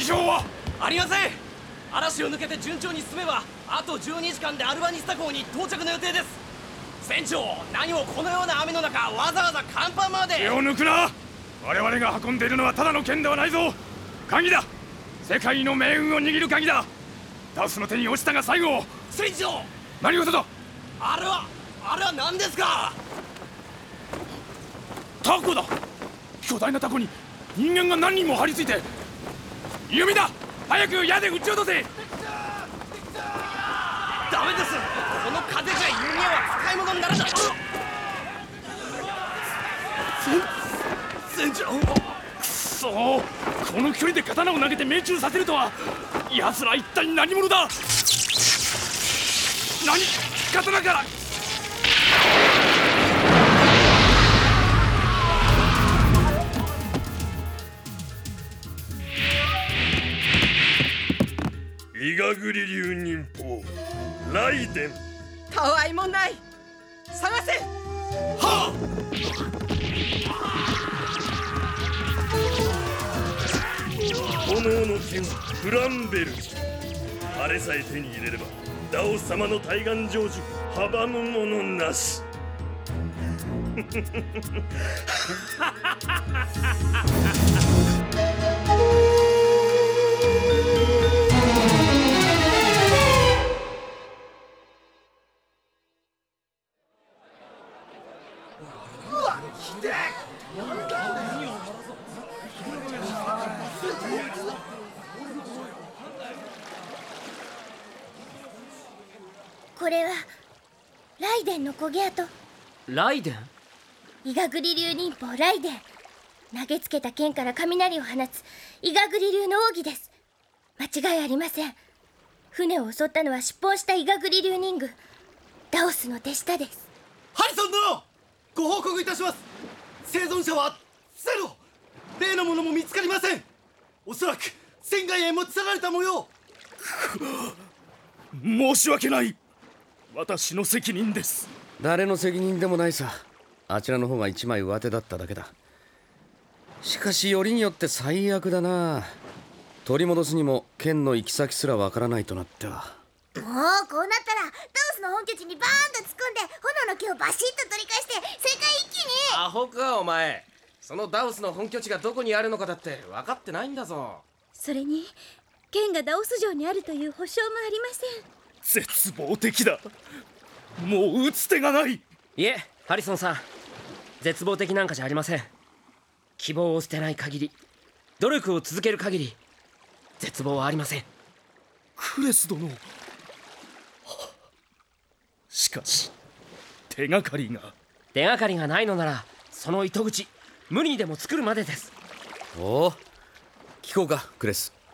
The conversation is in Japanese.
標はありません。嵐を抜けて順調に進めばあと12時間でアルバニスタ港に到着の予定です。船長、何をこのような雨の中わざわざ甲板まで。 手を抜くな。我々が運んでいるのはただの剣ではないぞ。鍵だ。世界の命運を握る鍵だ。ダウスの手に落ちたが最後。 船長、 何事だ。 あれは何ですか。 タコだ。巨大なタコに人間が何人も張り付いて。弓だ。早く矢で撃ち落とせ。 ダメです。この風じゃ人間は使い物にならない。船長、 くそー、この距離で刀を投げて命中させるとは。奴ら一体何者だ。刀から。 イガグリ流忍法ライデン。 たわいもない。探せ。 は炎の剣フランベル。あれさえ手に入れればダオ様の対岸成就阻むものなし。 これはライデンの焦げ跡。 ライデン。 イガグリ流忍法ライデン。投げつけた剣から雷を放つイガグリ流の奥義です。間違いありません。船を襲ったのは出奔したイガグリ流忍具ダオスの手下です。 ハリソン殿、ご報告いたします。生存者はゼロ。例のものも見つかりません。おそらく船外へ持ち去られた模様。 申し訳ない。私の責任です。 誰の責任でもないさ。あちらの方が一枚上手だっただけだ。しかしよりによって最悪だな。取り戻すにも剣の行き先すらわからないとなっては。 もうこうなったらダオスの本拠地にバーンと突っ込んで炎の木をバシッと取り返して世界一気に。 アホかお前。そのダオスの本拠地がどこにあるのかだって分かってないんだぞ。 それに剣がダオス城にあるという保証もありません。 絶望的だ。もう打つ手がない。 いえ、ハリソンさん、絶望的なんかじゃありません。希望を捨てない限り、努力を続ける限り、絶望はありません。 クレス殿。しかし手がかりがないのなら、その糸口無理にでも作るまでです。 おお、聞こうかクレス。